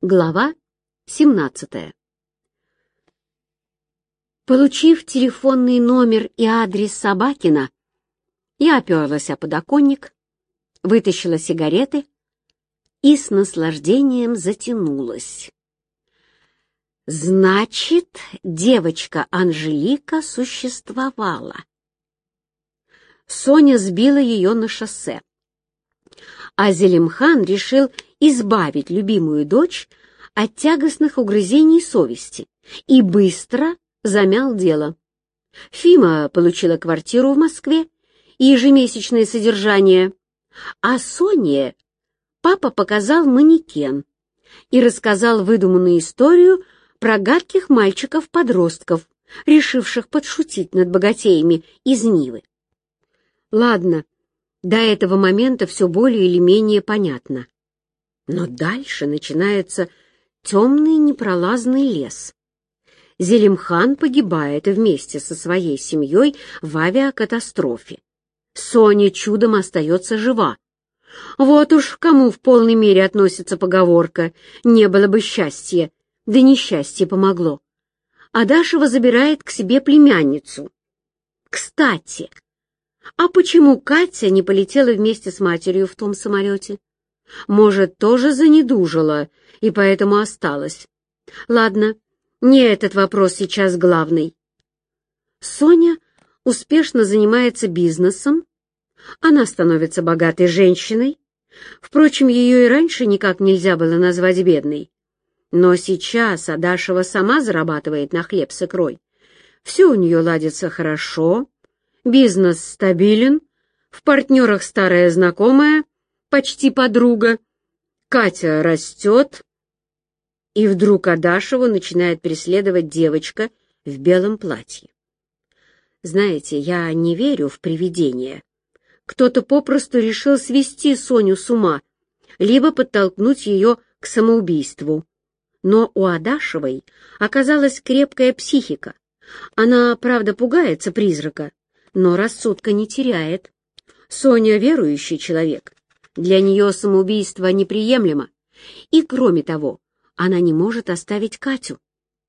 Глава 17. Получив телефонный номер и адрес Собакина, я оперлась о подоконник, вытащила сигареты и с наслаждением затянулась. Значит, девочка Анжелика существовала. Соня сбила ее на шоссе, а Зелимхан решил избавить любимую дочь от тягостных угрызений совести и быстро замял дело. Фима получила квартиру в Москве и ежемесячное содержание, а Соне папа показал манекен и рассказал выдуманную историю про гадких мальчиков-подростков, решивших подшутить над богатеями из Нивы. Ладно, до этого момента все более или менее понятно. Но дальше начинается темный непролазный лес. Зелимхан погибает вместе со своей семьей в авиакатастрофе. Соня чудом остается жива. Вот уж кому в полной мере относится поговорка «не было бы счастья, да несчастье помогло». Адашева забирает к себе племянницу. Кстати, а почему Катя не полетела вместе с матерью в том самолете? Может, тоже занедужила и поэтому осталась. Ладно, не этот вопрос сейчас главный. Соня успешно занимается бизнесом. Она становится богатой женщиной. Впрочем, ее и раньше никак нельзя было назвать бедной. Но сейчас Адашева сама зарабатывает на хлеб с икрой. Все у нее ладится хорошо, бизнес стабилен, в партнерах старая знакомая, почти подруга. Катя растет, и вдруг Адашеву начинает преследовать девочка в белом платье. Знаете, я не верю в привидения. Кто-то попросту решил свести Соню с ума, либо подтолкнуть ее к самоубийству. Но у Адашевой оказалась крепкая психика. Она, правда, пугается призрака, но рассудка не теряет. Соня верующий человек. Для нее самоубийство неприемлемо. И, кроме того, она не может оставить Катю.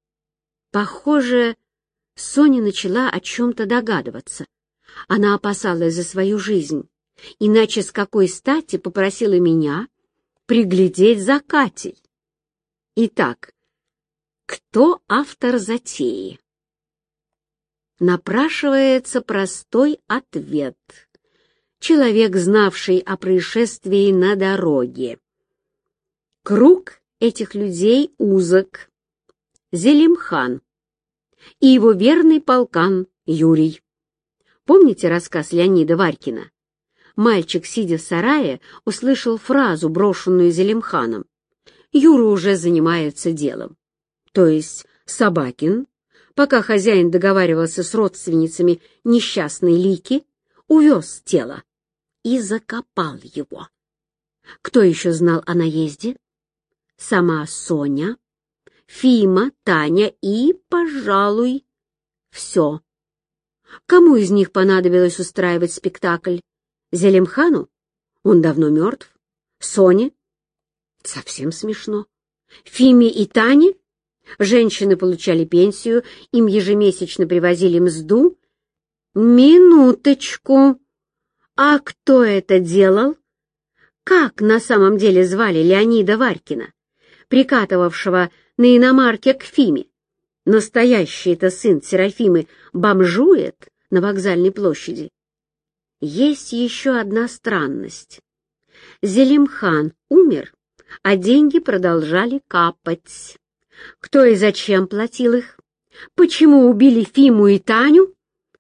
Похоже, Соня начала о чем-то догадываться. Она опасалась за свою жизнь, иначе с какой стати попросила меня приглядеть за Катей? Итак, кто автор затеи? Напрашивается простой ответ. Человек, знавший о происшествии на дороге. Круг этих людей узок. Зелимхан и его верный полкан Юрий. Помните рассказ Леонида Варькина? Мальчик, сидя в сарае, услышал фразу, брошенную Зелимханом. Юра уже занимается делом. То есть Собакин, пока хозяин договаривался с родственницами несчастной Лики, увез тело и закопал его. Кто еще знал о наезде? Сама Соня, Фима, Таня и, пожалуй, все. Кому из них понадобилось устраивать спектакль? Зелимхану? Он давно мертв. Соне? Совсем смешно. Фиме и Тане? Женщины получали пенсию, им ежемесячно привозили мзду. Минуточку. А кто это делал? Как на самом деле звали Леонида Варькина, прикатывавшего на иномарке к Фиме? Настоящий-то сын Серафимы бомжует на вокзальной площади. Есть еще одна странность. Зелимхан умер, а деньги продолжали капать. Кто и зачем платил их? Почему убили Фиму и Таню?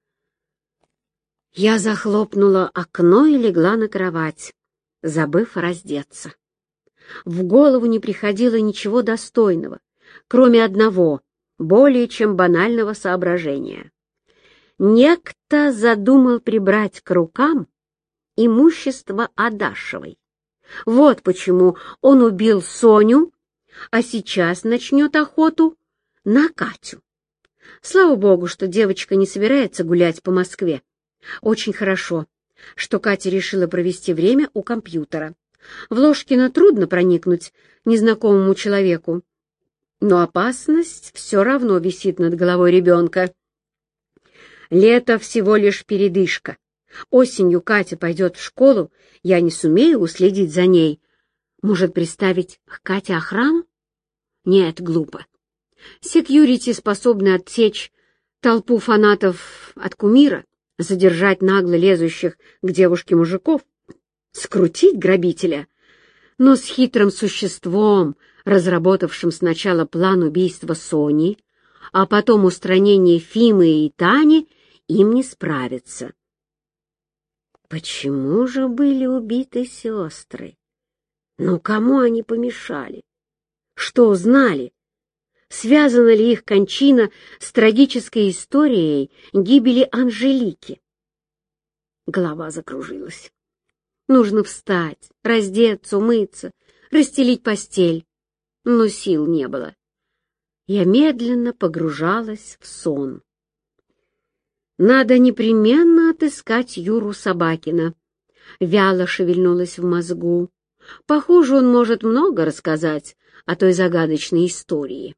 Я захлопнула окно и легла на кровать, забыв раздеться. В голову не приходило ничего достойного, кроме одного, более чем банального соображения. Некто задумал прибрать к рукам имущество Адашевой. Вот почему он убил Соню, а сейчас начнет охоту на Катю. Слава богу, что девочка не собирается гулять по Москве. Очень хорошо, что Катя решила провести время у компьютера. В Ложкино трудно проникнуть незнакомому человеку, но опасность все равно висит над головой ребенка. Лето всего лишь передышка. Осенью Катя пойдет в школу, я не сумею уследить за ней. Может, приставить к Кате охрану? Нет, глупо. Секьюрити способны отсечь толпу фанатов от кумира, задержать нагло лезущих к девушке мужиков, скрутить грабителя. Но с хитрым существом, разработавшим сначала план убийства Сони, а потом устранение Фимы и Тани, им не справиться. Почему же были убиты сестры? Ну, кому они помешали? Что узнали? Связана ли их кончина с трагической историей гибели Анжелики? Голова закружилась. Нужно встать, раздеться, умыться, расстелить постель. Но сил не было. Я медленно погружалась в сон. Надо непременно отыскать Юру Собакина. Вяло шевельнулась в мозгу. Похоже, он может много рассказать о той загадочной истории.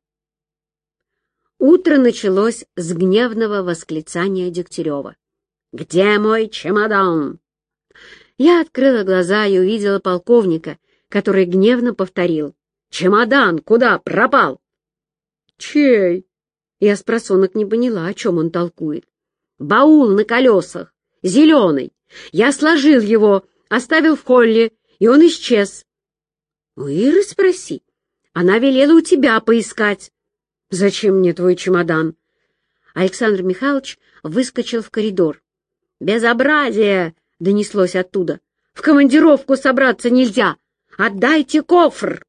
Утро началось с гневного восклицания Дегтярева. «Где мой чемодан?» Я открыла глаза и увидела полковника, который гневно повторил. «Чемодан куда пропал?» «Чей?» Я спросонок не поняла, о чем он толкует. «Баул на колесах, зеленый. Я сложил его, оставил в холле, и он исчез». «У Иры спроси. Она велела у тебя поискать». «Зачем мне твой чемодан?» Александр Михайлович выскочил в коридор. «Безобразие!» — донеслось оттуда. «В командировку собраться нельзя! Отдайте кофр!»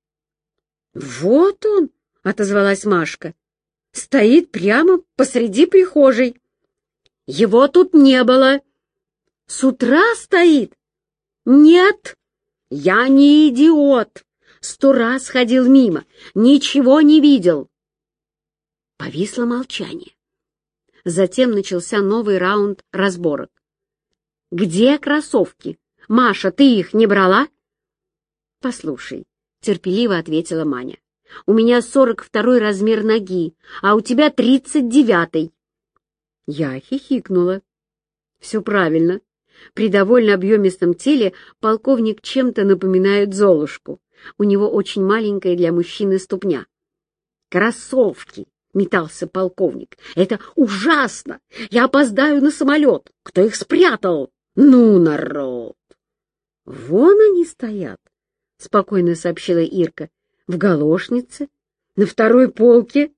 «Вот он!» — отозвалась Машка. «Стоит прямо посреди прихожей. Его тут не было. С утра стоит?» «Нет, я не идиот. 100 раз ходил мимо, ничего не видел». Повисло молчание. Затем начался новый раунд разборок. «Где кроссовки? Маша, ты их не брала?» «Послушай», — терпеливо ответила Маня, — «у меня 42-й размер ноги, а у тебя 39-й». Я хихикнула. «Все правильно. При довольно объемистом теле полковник чем-то напоминает Золушку. У него очень маленькая для мужчины ступня». «Кроссовки!» — метался полковник. «Это ужасно! Я опоздаю на самолет! Кто их спрятал? Ну, народ!» «Вон они стоят!» — спокойно сообщила Ирка. «В галошнице, на второй полке».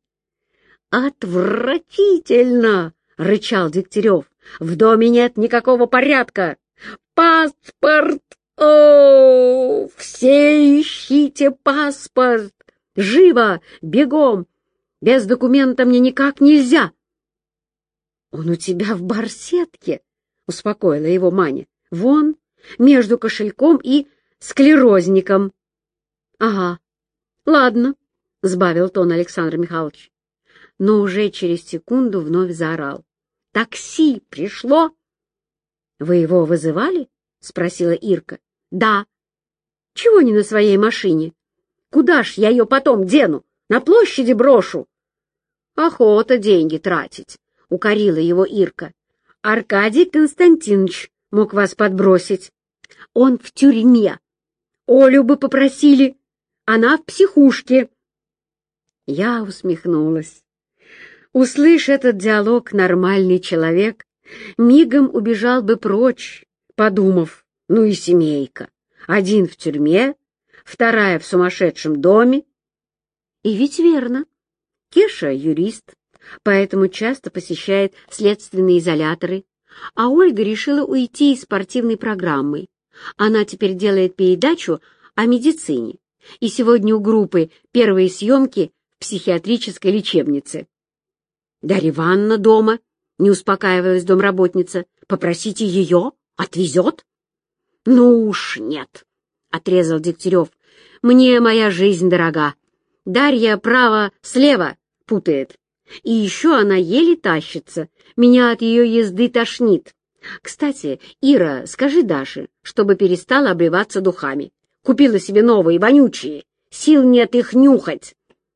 «Отвратительно!» — рычал Дегтярев. «В доме нет никакого порядка! Паспорт! О, все ищите паспорт! Живо! Бегом! Без документа мне никак нельзя!» «Он у тебя в барсетке!» — успокоила его Маня. «Вон, между кошельком и склерозником». «Ага, ладно», — сбавил тон Александр Михайлович. Но уже через секунду вновь заорал. «Такси пришло!» «Вы его вызывали?» — спросила Ирка. «Да». «Чего не на своей машине? Куда ж я ее потом дену? На площади брошу?» «Охота деньги тратить», — укорила его Ирка. «Аркадий Константинович мог вас подбросить. Он в тюрьме. Олю бы попросили. Она в психушке». Я усмехнулась. Услышь этот диалог, нормальный человек мигом убежал бы прочь, подумав, ну и семейка. Один в тюрьме, вторая в сумасшедшем доме. И ведь верно. Кеша — юрист, поэтому часто посещает следственные изоляторы, а Ольга решила уйти из спортивной программы. Она теперь делает передачу о медицине, и сегодня у группы первые съемки в психиатрической лечебнице. «Дарья Ивановна дома», — не успокаивалась домработница. «Попросите ее, отвезет». «Ну уж нет», — отрезал Дегтярев. «Мне моя жизнь дорога. Дарья право слева путает. И еще она еле тащится. Меня от ее езды тошнит. Кстати, Ира, скажи Даше, чтобы перестала обливаться духами. Купила себе новые, вонючие. Сил нет их нюхать.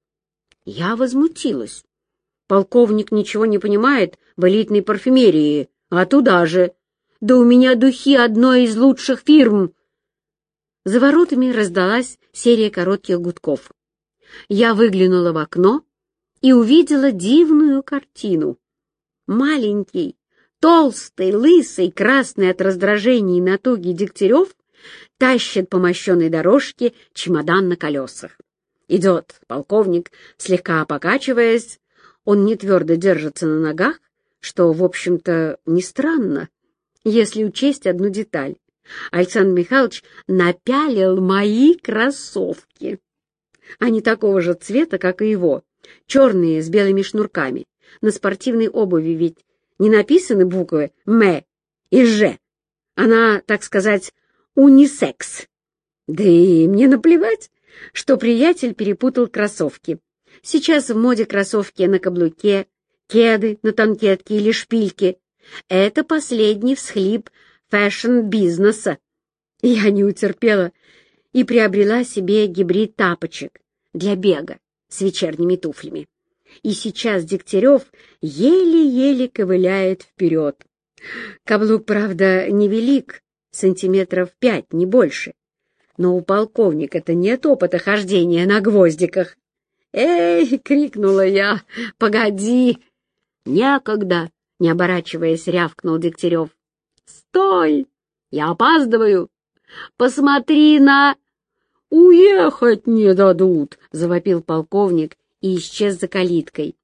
Я возмутилась. Полковник ничего не понимает в элитной парфюмерии, а туда же. Да у меня духи одной из лучших фирм. За воротами раздалась серия коротких гудков. Я выглянула в окно и увидела дивную картину. Маленький, толстый, лысый, красный от раздражения и натуги Дегтярев тащит по мощенной дорожке чемодан на колесах. Идет полковник, слегка покачиваясь. Он не твердо держится на ногах, что, в общем-то, не странно, если учесть одну деталь. Александр Михайлович напялил мои кроссовки. Они такого же цвета, как и его, черные с белыми шнурками. На спортивной обуви ведь не написаны буквы «М» и «Ж». Она, так сказать, унисекс. Да и мне наплевать, что приятель перепутал кроссовки. Сейчас в моде кроссовки на каблуке, кеды на танкетке или шпильке. Это последний всхлип фэшн-бизнеса. Я не утерпела и приобрела себе гибрид тапочек для бега с вечерними туфлями. И сейчас Дегтярев еле-еле ковыляет вперед. Каблук, правда, невелик, сантиметров 5, не больше. Но у полковника-то нет опыта хождения на гвоздиках. «Эй!» — крикнула я. «Погоди!» «Некогда!» — не оборачиваясь, рявкнул Дегтярев. «Стой! Я опаздываю! Посмотри на...» «Уехать не дадут!» — завопил полковник и исчез за калиткой.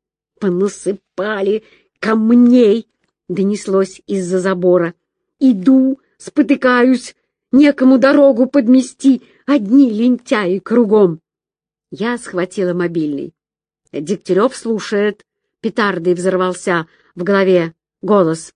«Понасыпали камней!» — донеслось из-за забора. «Иду, спотыкаюсь, некому дорогу подмести, одни лентяи кругом!» Я схватила мобильный. Дегтярев слушает. Петардой взорвался в голове голос.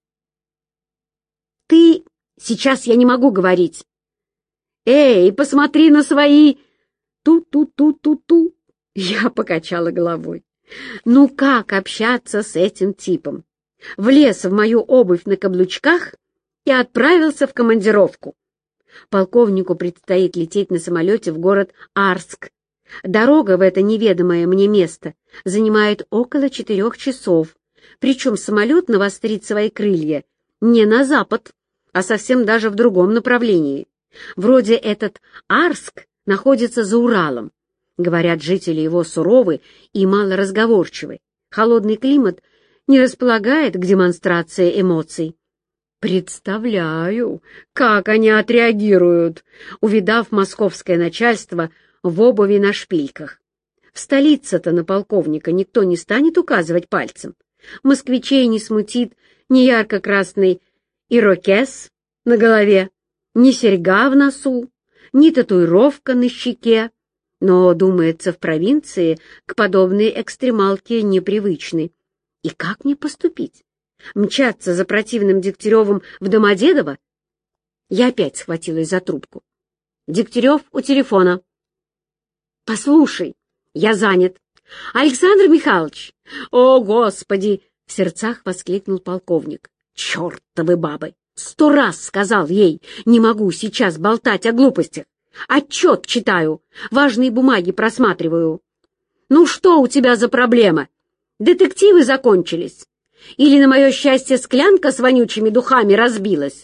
«Ты... Сейчас я не могу говорить!» «Эй, посмотри на свои...» Ту-ту-ту-ту-ту. Я покачала головой. Ну как общаться с этим типом? Влез в мою обувь на каблучках и отправился в командировку. Полковнику предстоит лететь на самолете в город Арск. Дорога в это неведомое мне место занимает около 4 часов, причем самолет навострит свои крылья не на запад, а совсем даже в другом направлении. Вроде этот Арск находится за Уралом. Говорят, жители его суровы и малоразговорчивы. Холодный климат не располагает к демонстрации эмоций. Представляю, как они отреагируют, увидав московское начальство в обуви на шпильках. В столице-то на полковника никто не станет указывать пальцем. Москвичей не смутит ни ярко-красный ирокез на голове, ни серьга в носу, ни татуировка на щеке. Но, думается, в провинции к подобной экстремалке непривычны. И как мне поступить? Мчаться за противным Дегтяревым в Домодедово? Я опять схватилась за трубку. Дегтярев у телефона. «Послушай, я занят. Александр Михайлович!» «О, Господи!» — в сердцах воскликнул полковник. «Чертовы бабы! 100 раз сказал ей, не могу сейчас болтать о глупостях. Отчет читаю, важные бумаги просматриваю. Ну что у тебя за проблема? Детективы закончились? Или, на мое счастье, склянка с вонючими духами разбилась?»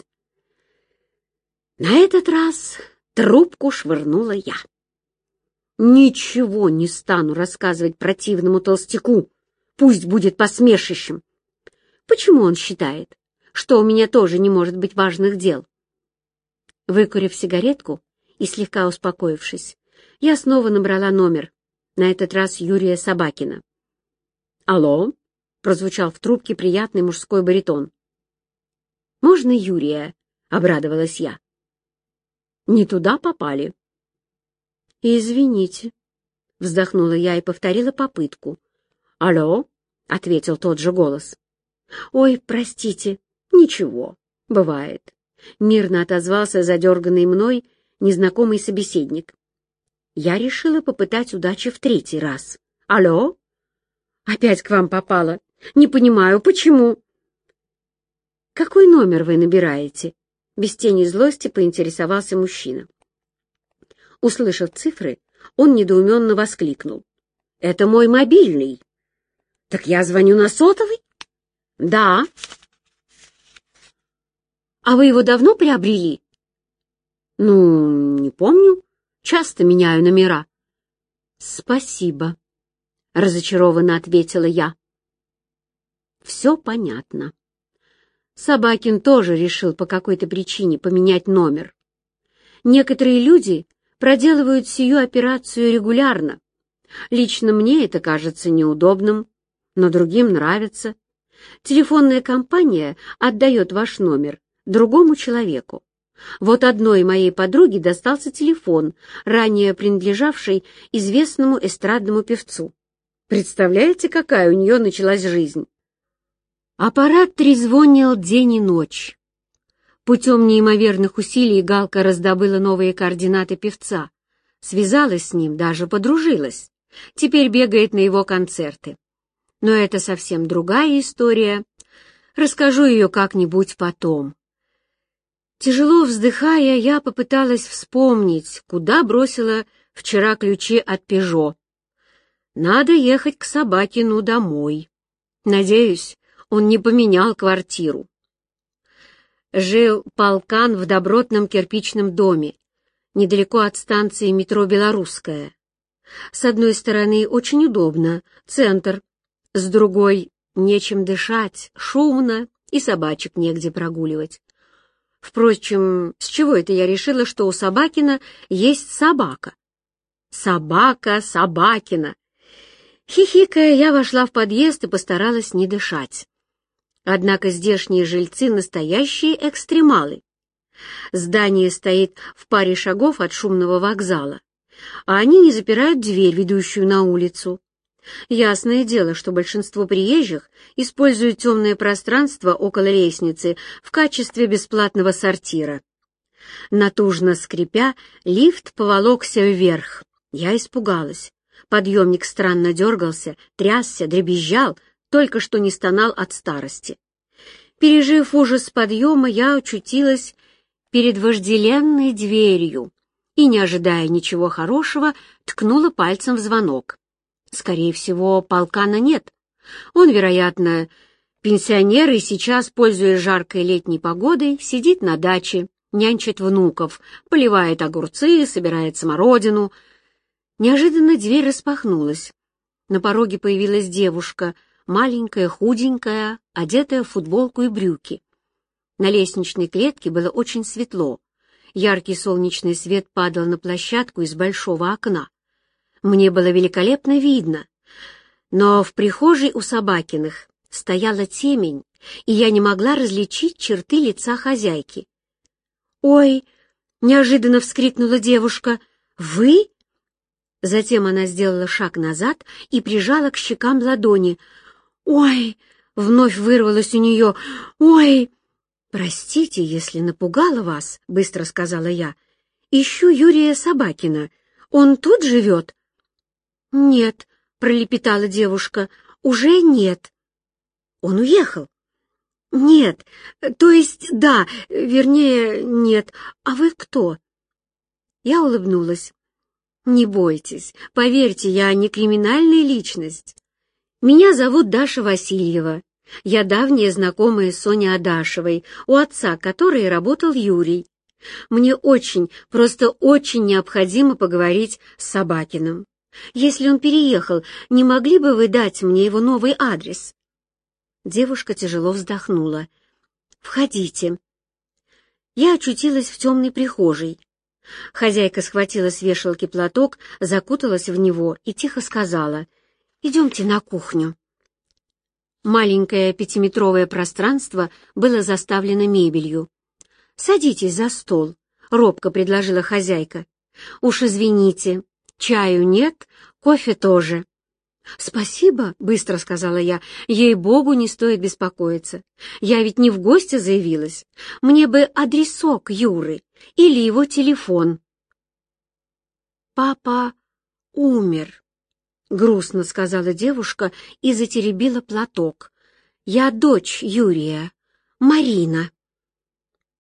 На этот раз трубку швырнула я. Ничего не стану рассказывать противному толстяку, пусть будет посмешищем. Почему он считает, что у меня тоже не может быть важных дел? Выкурив сигаретку и слегка успокоившись, я снова набрала номер, на этот раз Юрия Собакина. «Алло?» — прозвучал в трубке приятный мужской баритон. «Можно Юрия?» — обрадовалась я. «Не туда попали». «Извините», — вздохнула я и повторила попытку. «Алло?» — ответил тот же голос. «Ой, простите, ничего, бывает», — мирно отозвался задерганный мной незнакомый собеседник. Я решила попытать удачи в 3-й раз. «Алло? Опять к вам попала. Не понимаю, почему?» «Какой номер вы набираете?» Без тени злости поинтересовался мужчина. Услышав цифры, он недоуменно воскликнул: «Это мой мобильный». «Так я звоню на сотовый?» «Да». «А вы его давно приобрели?» «Ну, не помню. Часто меняю номера». «Спасибо», — разочарованно ответила я. «Все понятно». Собакин тоже решил по какой-то причине поменять номер. Некоторые люди проделывают сию операцию регулярно. Лично мне это кажется неудобным, но другим нравится. Телефонная компания отдает ваш номер другому человеку. Вот одной моей подруге достался телефон, ранее принадлежавший известному эстрадному певцу. Представляете, какая у нее началась жизнь? Аппарат трезвонил день и ночь. Путем неимоверных усилий Галка раздобыла новые координаты певца, связалась с ним, даже подружилась. Теперь бегает на его концерты. Но это совсем другая история. Расскажу ее как-нибудь потом. Тяжело вздыхая, я попыталась вспомнить, куда бросила вчера ключи от «Пежо». Надо ехать к Собакину домой. Надеюсь, он не поменял квартиру. Жил полкан в добротном кирпичном доме, недалеко от станции метро «Белорусская». С одной стороны, очень удобно, центр, с другой — нечем дышать, шумно, и собачек негде прогуливать. Впрочем, с чего это я решила, что у Собакина есть собака? Собака Собакина! Хихикая, я вошла в подъезд и постаралась не дышать. Однако здешние жильцы — настоящие экстремалы. Здание стоит в паре шагов от шумного вокзала, а они не запирают дверь, ведущую на улицу. Ясное дело, что большинство приезжих используют темное пространство около лестницы в качестве бесплатного сортира. Натужно скрипя, лифт поволокся вверх. Я испугалась. Подъемник странно дергался, трясся, дребезжал, только что не стонал от старости. Пережив ужас подъема, я очутилась перед вожделенной дверью и, не ожидая ничего хорошего, ткнула пальцем в звонок. Скорее всего, полкана нет. Он, вероятно, пенсионер и сейчас, пользуясь жаркой летней погодой, сидит на даче, нянчит внуков, поливает огурцы, собирает смородину. Неожиданно дверь распахнулась. На пороге появилась девушка, маленькая, худенькая, одетая в футболку и брюки. На лестничной клетке было очень светло. Яркий солнечный свет падал на площадку из большого окна. Мне было великолепно видно, но в прихожей у Собакиных стояла темень, и я не могла различить черты лица хозяйки. «Ой!» — неожиданно вскрикнула девушка. «Вы?» Затем она сделала шаг назад и прижала к щекам ладони. «Ой!» — вновь вырвалось у нее. «Ой!» «Простите, если напугала вас», — быстро сказала я. «Ищу Юрия Собакина. Он тут живет?» «Нет», — пролепетала девушка, — «уже нет». «Он уехал?» «Нет, то есть да, вернее, нет. А вы кто?» Я улыбнулась. «Не бойтесь, поверьте, я не криминальная личность. Меня зовут Даша Васильева. Я давняя знакомая Сони Адашевой, у отца которой работал Юрий. Мне очень, просто очень необходимо поговорить с Собакиным. Если он переехал, не могли бы вы дать мне его новый адрес?» Девушка тяжело вздохнула. «Входите». Я очутилась в темной прихожей. Хозяйка схватила с вешалки платок, закуталась в него и тихо сказала: «Идемте на кухню». Маленькое 5-метровое пространство было заставлено мебелью. «Садитесь за стол», — робко предложила хозяйка. «Уж извините, чаю нет, кофе тоже». «Спасибо», — быстро сказала я, — «ей-богу, не стоит беспокоиться. Я ведь не в гости заявилась. Мне бы адресок Юры или его телефон». «Папа умер», — грустно сказала девушка и затеребила платок. «Я дочь Юрия, Марина».